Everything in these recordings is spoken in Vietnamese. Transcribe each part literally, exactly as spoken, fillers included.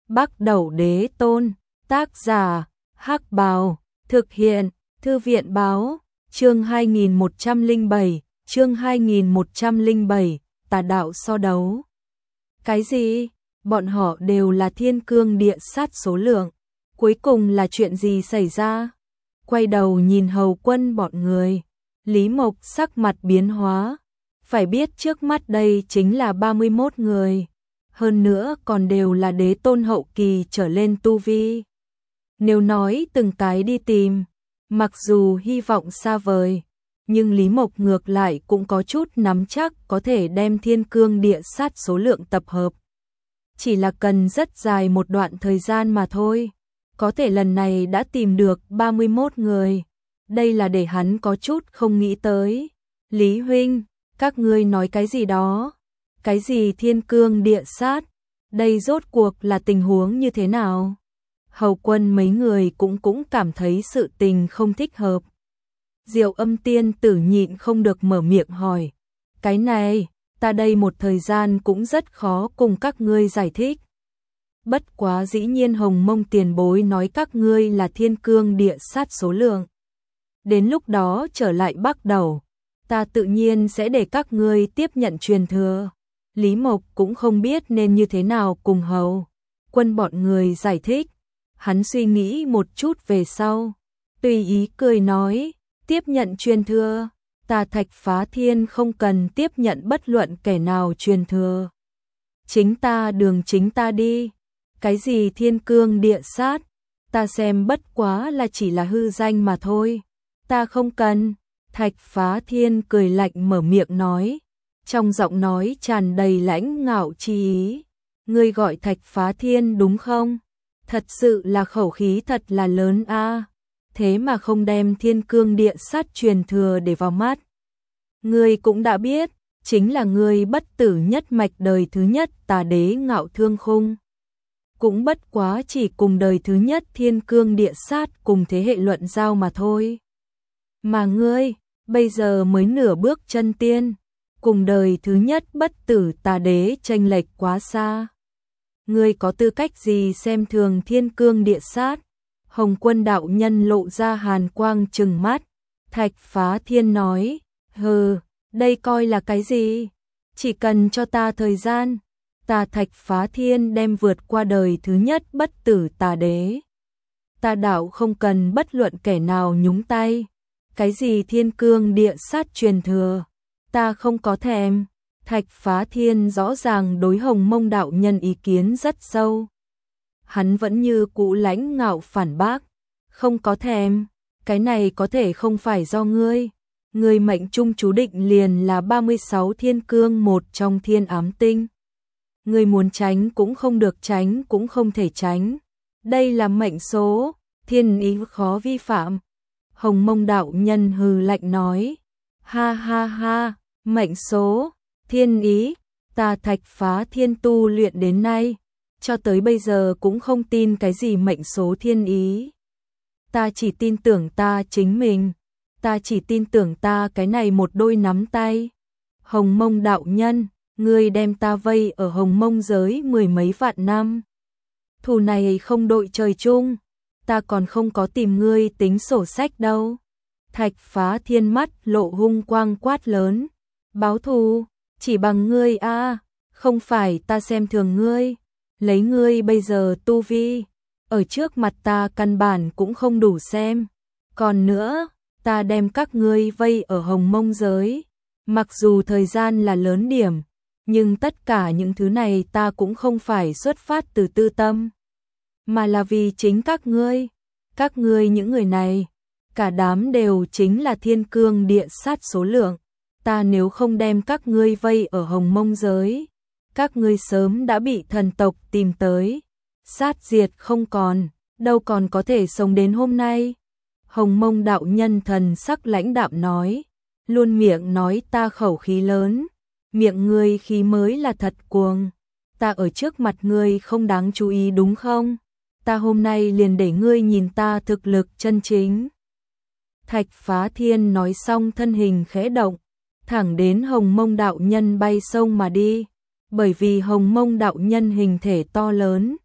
Bắc Đẩu Đế Tôn, tác giả, Hắc Bào, thực hiện, Thư viện Báo, chương hai nghìn một trăm lẻ bảy, chương hai nghìn một trăm lẻ bảy, tà đạo so đấu. Cái gì? Bọn họ đều là thiên cương địa sát số lượng. Cuối cùng là chuyện gì xảy ra? Quay đầu nhìn Hầu Quân bọn người, Lý Mộc sắc mặt biến hóa. Phải biết trước mắt đây chính là ba mươi mốt người. Hơn nữa còn đều là đế tôn hậu kỳ trở lên tu vi. Nếu nói từng cái đi tìm, mặc dù hy vọng xa vời, nhưng Lý Mộc ngược lại cũng có chút nắm chắc có thể đem thiên cương địa sát số lượng tập hợp. Chỉ là cần rất dài một đoạn thời gian mà thôi. Có thể lần này đã tìm được ba mươi mốt người. Đây là để hắn có chút không nghĩ tới. Lý huynh, các ngươi nói cái gì đó? Cái gì thiên cương địa sát? Đây rốt cuộc là tình huống như thế nào? Hầu Quân mấy người cũng cũng cảm thấy sự tình không thích hợp. Diệu Âm tiên tử nhịn không được mở miệng hỏi. Cái này, ta đây một thời gian cũng rất khó cùng các ngươi giải thích. Bất quá dĩ nhiên Hồng Mông tiền bối nói các ngươi là thiên cương địa sát số lượng. Đến lúc đó trở lại Bắc Đẩu, ta tự nhiên sẽ để các ngươi tiếp nhận truyền thừa. Lý Mộc cũng không biết nên như thế nào cùng Hầu Quân bọn người giải thích. Hắn suy nghĩ một chút về sau, tùy ý cười nói, tiếp nhận truyền thừa, ta Thạch Phá Thiên không cần tiếp nhận bất luận kẻ nào truyền thừa. Chính ta đường chính ta đi. Cái gì thiên cương địa sát, ta xem bất quá là chỉ là hư danh mà thôi. Ta không cần. Thạch Phá Thiên cười lạnh mở miệng nói, trong giọng nói tràn đầy lãnh ngạo chi ý. Ngươi gọi Thạch Phá Thiên đúng không? Thật sự là khẩu khí thật là lớn a. Thế mà không đem thiên cương địa sát truyền thừa để vào mắt. Ngươi cũng đã biết, chính là ngươi bất tử nhất mạch đời thứ nhất Tà Đế Ngạo Thương Khung. Cũng bất quá chỉ cùng đời thứ nhất thiên cương địa sát cùng thế hệ luận giao mà thôi. Mà ngươi, bây giờ mới nửa bước chân tiên, cùng đời thứ nhất bất tử Tà Đế chênh lệch quá xa. Ngươi có tư cách gì xem thường thiên cương địa sát? Hồng Quân đạo nhân lộ ra hàn quang trừng mắt. Thạch Phá Thiên nói, hừ, đây coi là cái gì? Chỉ cần cho ta thời gian, ta Thạch Phá Thiên đem vượt qua đời thứ nhất bất tử Tà Đế. Ta đạo không cần bất luận kẻ nào nhúng tay. Cái gì thiên cương địa sát truyền thừa, ta không có thèm. Thạch Phá Thiên rõ ràng đối Hồng Mông đạo nhân ý kiến rất sâu. Hắn vẫn như cũ lãnh ngạo phản bác, không có thèm, cái này có thể không phải do ngươi. Ngươi mệnh trung chú định liền là ba mươi sáu thiên cương một trong thiên ám tinh. Ngươi muốn tránh cũng không được tránh cũng không thể tránh. Đây là mệnh số, thiên ý khó vi phạm. Hồng Mông đạo nhân hừ lạnh nói, ha ha ha, mệnh số, thiên ý, ta Thạch Phá Thiên tu luyện đến nay, cho tới bây giờ cũng không tin cái gì mệnh số thiên ý. Ta chỉ tin tưởng ta chính mình, ta chỉ tin tưởng ta cái này một đôi nắm tay. Hồng Mông đạo nhân, ngươi đem ta vây ở Hồng Mông giới mười mấy vạn năm. Thù này không đội trời chung, ta còn không có tìm ngươi tính sổ sách đâu. Thạch Phá Thiên mắt lộ hung quang quát lớn, báo thù, chỉ bằng ngươi a, không phải ta xem thường ngươi, lấy ngươi bây giờ tu vi, ở trước mặt ta căn bản cũng không đủ xem. Còn nữa, ta đem các ngươi vây ở Hồng Mông giới, mặc dù thời gian là lớn điểm, nhưng tất cả những thứ này ta cũng không phải xuất phát từ tư tâm, mà là vì chính các ngươi. Các ngươi những người này, cả đám đều chính là thiên cương địa sát số lượng. Ta nếu không đem các ngươi vây ở Hồng Mông giới, các ngươi sớm đã bị thần tộc tìm tới, sát diệt không còn, đâu còn có thể sống đến hôm nay. Hồng Mông đạo nhân thần sắc lãnh đạm nói, luôn miệng nói ta khẩu khí lớn, miệng ngươi khí mới là thật cuồng. Ta ở trước mặt ngươi không đáng chú ý đúng không? Ta hôm nay liền để ngươi nhìn ta thực lực chân chính. Thạch Phá Thiên nói xong thân hình khẽ động, thẳng đến Hồng Mông đạo nhân bay sông mà đi. Bởi vì Hồng Mông đạo nhân hình thể to lớn,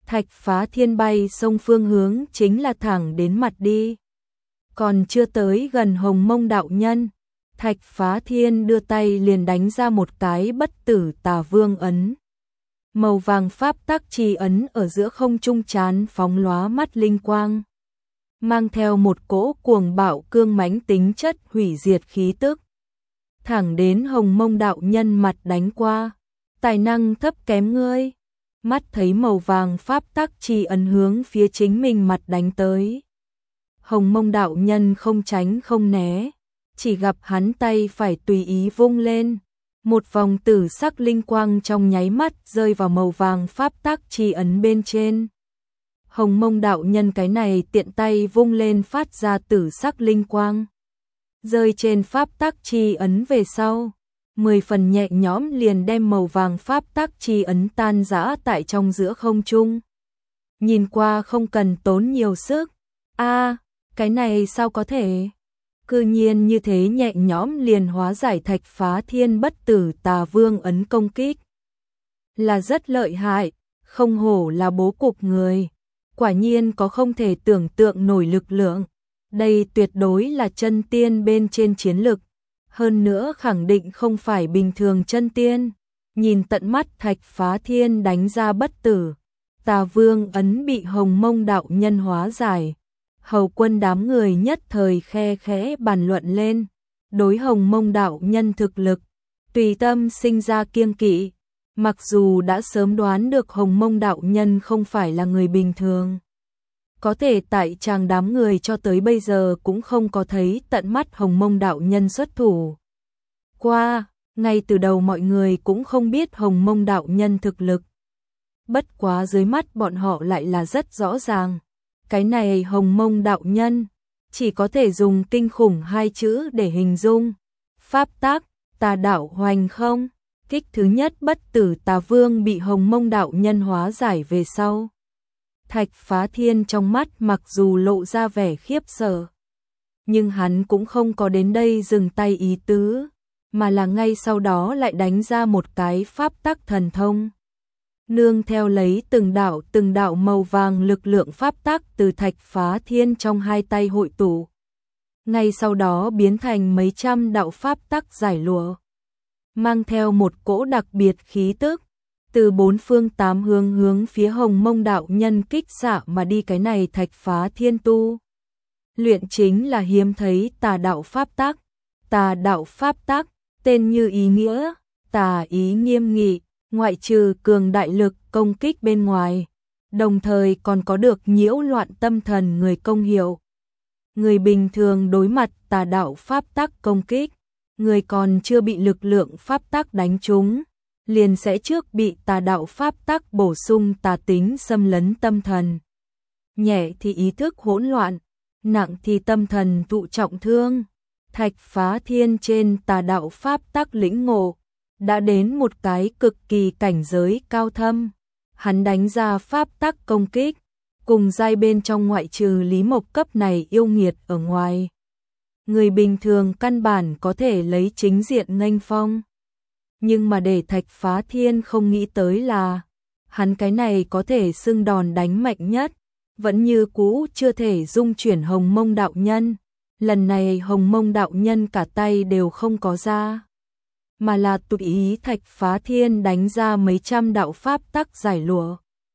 Thạch Phá Thiên bay sông phương hướng chính là thẳng đến mặt đi. Còn chưa tới gần Hồng Mông đạo nhân, Thạch Phá Thiên đưa tay liền đánh ra một cái bất tử tà vương ấn. Màu vàng pháp tắc chi ấn ở giữa không trung chán phóng lóa mắt linh quang, mang theo một cỗ cuồng bạo cương mãnh tính chất hủy diệt khí tức. Thẳng đến Hồng Mông đạo nhân mặt đánh qua, tài năng thấp kém ngươi. Mắt thấy màu vàng pháp tắc chi ấn hướng phía chính mình mặt đánh tới. Hồng Mông đạo nhân không tránh không né, chỉ gặp hắn tay phải tùy ý vung lên. Một vòng tử sắc linh quang trong nháy mắt rơi vào màu vàng pháp tắc chi ấn bên trên. Hồng Mông đạo nhân cái này tiện tay vung lên phát ra tử sắc linh quang. Rơi trên pháp tắc chi ấn về sau, mười phần nhẹ nhõm liền đem màu vàng pháp tắc chi ấn tan rã tại trong giữa không trung. Nhìn qua không cần tốn nhiều sức. A, cái này sao có thể? Cư nhiên như thế nhẹ nhõm liền hóa giải Thạch Phá Thiên bất tử tà vương ấn công kích. Là rất lợi hại, không hổ là bố cục người. Quả nhiên có không thể tưởng tượng nổi lực lượng. Đây tuyệt đối là chân tiên bên trên chiến lực. Hơn nữa khẳng định không phải bình thường chân tiên. Nhìn tận mắt Thạch Phá Thiên đánh ra bất tử tà vương ấn bị Hồng Mông đạo nhân hóa giải. Hầu quân đám người nhất thời khe khẽ bàn luận lên. Đối Hồng Mông đạo nhân thực lực, tùy tâm sinh ra kiêng kỵ. Mặc dù đã sớm đoán được Hồng Mông đạo nhân không phải là người bình thường. Có thể tại chàng đám người cho tới bây giờ cũng không có thấy tận mắt Hồng Mông đạo nhân xuất thủ. Qua, ngay từ đầu mọi người cũng không biết Hồng Mông đạo nhân thực lực. Bất quá dưới mắt bọn họ lại là rất rõ ràng. Cái này Hồng Mông đạo nhân, chỉ có thể dùng kinh khủng hai chữ để hình dung. Pháp tắc, tà đạo hoành không. Kích thứ nhất bất tử tà vương bị Hồng Mông đạo nhân hóa giải về sau. Thạch Phá Thiên trong mắt mặc dù lộ ra vẻ khiếp sợ, nhưng hắn cũng không có đến đây dừng tay ý tứ, mà là ngay sau đó lại đánh ra một cái pháp tắc thần thông. Nương theo lấy từng đạo từng đạo màu vàng lực lượng pháp tắc từ Thạch Phá Thiên trong hai tay hội tụ. Ngay sau đó biến thành mấy trăm đạo pháp tắc giải lụa, mang theo một cỗ đặc biệt khí tức, từ bốn phương tám hướng hướng phía Hồng Mông đạo nhân kích xạ mà đi. Cái này Thạch Phá Thiên tu luyện chính là hiếm thấy tà đạo pháp tắc. Tà đạo pháp tắc, tên như ý nghĩa, tà ý nghiêm nghị, ngoại trừ cường đại lực công kích bên ngoài, đồng thời còn có được nhiễu loạn tâm thần người công hiệu. Người bình thường đối mặt tà đạo pháp tắc công kích, người còn chưa bị lực lượng pháp tắc đánh trúng, liền sẽ trước bị tà đạo pháp tắc bổ sung tà tính xâm lấn tâm thần. Nhẹ thì ý thức hỗn loạn, nặng thì tâm thần thụ trọng thương. Thạch Phá Thiên trên tà đạo pháp tắc lĩnh ngộ, đã đến một cái cực kỳ cảnh giới cao thâm. Hắn đánh ra pháp tắc công kích, cùng giai bên trong ngoại trừ Lý Mộc cấp này yêu nghiệt ở ngoài. Người bình thường căn bản có thể lấy chính diện nghênh phong. Nhưng mà để Thạch Phá Thiên không nghĩ tới là, hắn cái này có thể xưng đòn đánh mạnh nhất, vẫn như cũ chưa thể dung chuyển Hồng Mông đạo nhân. Lần này Hồng Mông đạo nhân cả tay đều không có ra, mà là tùy ý Thạch Phá Thiên đánh ra mấy trăm đạo pháp tắc giải lụa,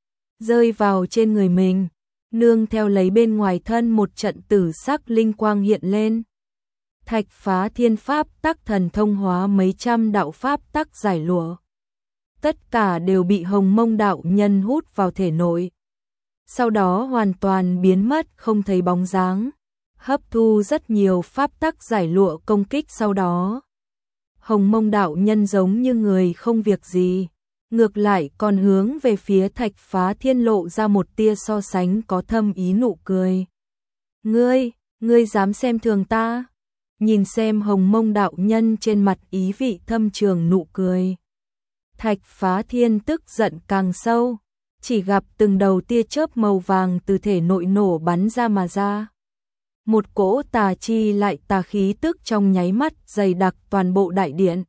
rơi vào trên người mình, nương theo lấy bên ngoài thân một trận tử sắc linh quang hiện lên. Thạch Phá Thiên pháp tắc thần thông hóa mấy trăm đạo pháp tắc giải lụa, tất cả đều bị Hồng Mông đạo nhân hút vào thể nội, sau đó hoàn toàn biến mất không thấy bóng dáng. Hấp thu rất nhiều pháp tắc giải lụa công kích sau đó, Hồng Mông đạo nhân giống như người không việc gì, ngược lại còn hướng về phía Thạch Phá Thiên lộ ra một tia so sánh có thâm ý nụ cười. Ngươi, ngươi dám xem thường ta? Nhìn xem Hồng Mông đạo nhân trên mặt ý vị thâm trường nụ cười, Thạch Phá Thiên tức giận càng sâu, chỉ gặp từng đầu tia chớp màu vàng từ thể nội nổ bắn ra mà ra. Một cỗ tà chi lại tà khí tức trong nháy mắt dày đặc toàn bộ đại điện.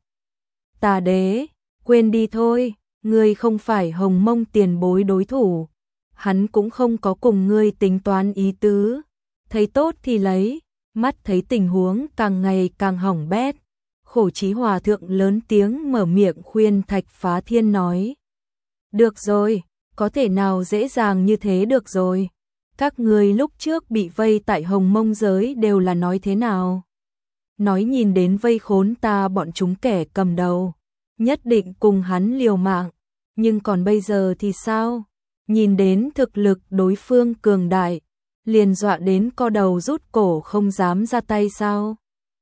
Tà đế, quên đi thôi, ngươi không phải Hồng Mông tiền bối đối thủ. hắn cũng không có cùng ngươi tính toán ý tứ, thấy tốt thì lấy, mắt thấy tình huống càng ngày càng hỏng bét. Khổ Chí Hòa thượng lớn tiếng mở miệng khuyên Thạch Phá Thiên nói. Được rồi, có thể nào dễ dàng như thế được rồi. Các ngươi lúc trước bị vây tại Hồng Mông giới đều là nói thế nào? Nói nhìn đến vây khốn ta bọn chúng kẻ cầm đầu, nhất định cùng hắn liều mạng, nhưng còn bây giờ thì sao? Nhìn đến thực lực đối phương cường đại, liền dọa đến co đầu rút cổ không dám ra tay sao?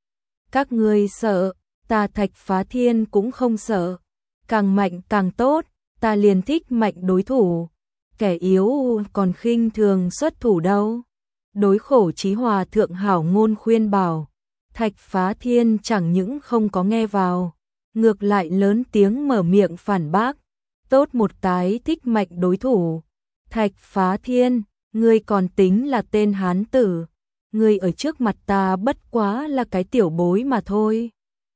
Các ngươi sợ, ta Thạch Phá Thiên cũng không sợ, càng mạnh càng tốt, ta liền thích mạnh đối thủ, kẻ yếu còn khinh thường xuất thủ đâu. Đối Khổ Chí Hòa thượng hảo ngôn khuyên bảo, Thạch Phá Thiên chẳng những không có nghe vào, ngược lại lớn tiếng mở miệng phản bác, tốt một cái thích mạnh đối thủ. Thạch Phá Thiên, ngươi còn tính là tên hán tử, ngươi ở trước mặt ta bất quá là cái tiểu bối mà thôi.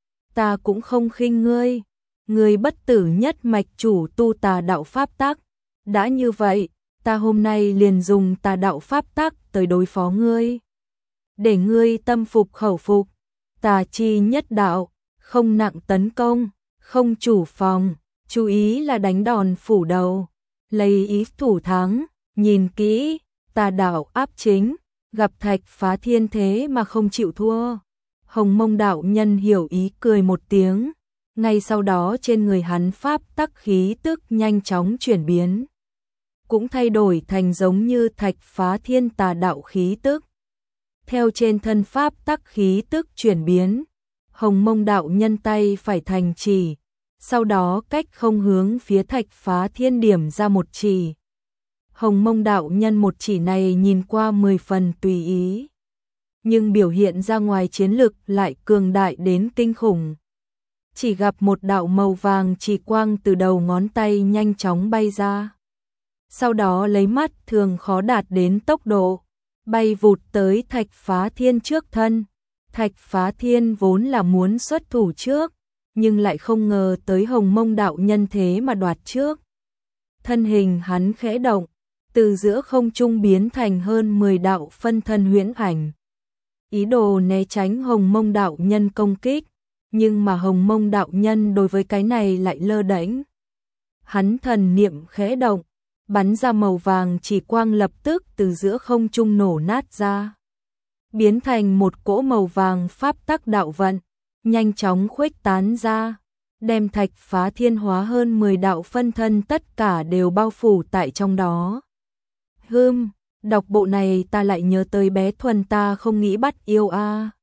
Ta cũng không khinh ngươi, ngươi bất tử nhất mạch chủ tu tà đạo pháp tắc, đã như vậy, ta hôm nay liền dùng tà đạo pháp tắc tới đối phó ngươi. Để ngươi tâm phục khẩu phục, tà chi nhất đạo, không nặng tấn công, không chủ phòng, chú ý là đánh đòn phủ đầu, lấy ý thủ thắng, nhìn kỹ, tà đạo áp chính, gặp Thạch Phá Thiên thế mà không chịu thua. Hồng Mông đạo nhân hiểu ý cười một tiếng, ngay sau đó trên người hắn pháp tắc khí tức nhanh chóng chuyển biến, cũng thay đổi thành giống như Thạch Phá Thiên tà đạo khí tức. Theo trên thân pháp tắc khí tức chuyển biến, Hồng Mông đạo nhân tay phải thành chỉ, sau đó cách không hướng phía Thạch Phá Thiên điểm ra một chỉ. Hồng Mông đạo nhân một chỉ này nhìn qua mười phần tùy ý, nhưng biểu hiện ra ngoài chiến lực lại cường đại đến kinh khủng. Chỉ gặp một đạo màu vàng chỉ quang từ đầu ngón tay nhanh chóng bay ra, sau đó lấy mắt thường khó đạt đến tốc độ, bay vụt tới Thạch Phá Thiên trước thân. Thạch Phá Thiên vốn là muốn xuất thủ trước, nhưng lại không ngờ tới Hồng Mông đạo nhân thế mà đoạt trước. Thân hình hắn khẽ động, từ giữa không trung biến thành hơn mười đạo phân thân huyễn ảnh, ý đồ né tránh Hồng Mông đạo nhân công kích, nhưng mà Hồng Mông đạo nhân đối với cái này lại lơ đễnh. Hắn thần niệm khẽ động, bắn ra màu vàng chỉ quang lập tức từ giữa không trung nổ nát ra, biến thành một cỗ màu vàng pháp tắc đạo vận, nhanh chóng khuếch tán ra, đem Thạch Phá Thiên hóa hơn mười đạo phân thân tất cả đều bao phủ tại trong đó. Hừm, đọc bộ này ta lại nhớ tới bé Thuần ta không nghĩ bắt yêu a.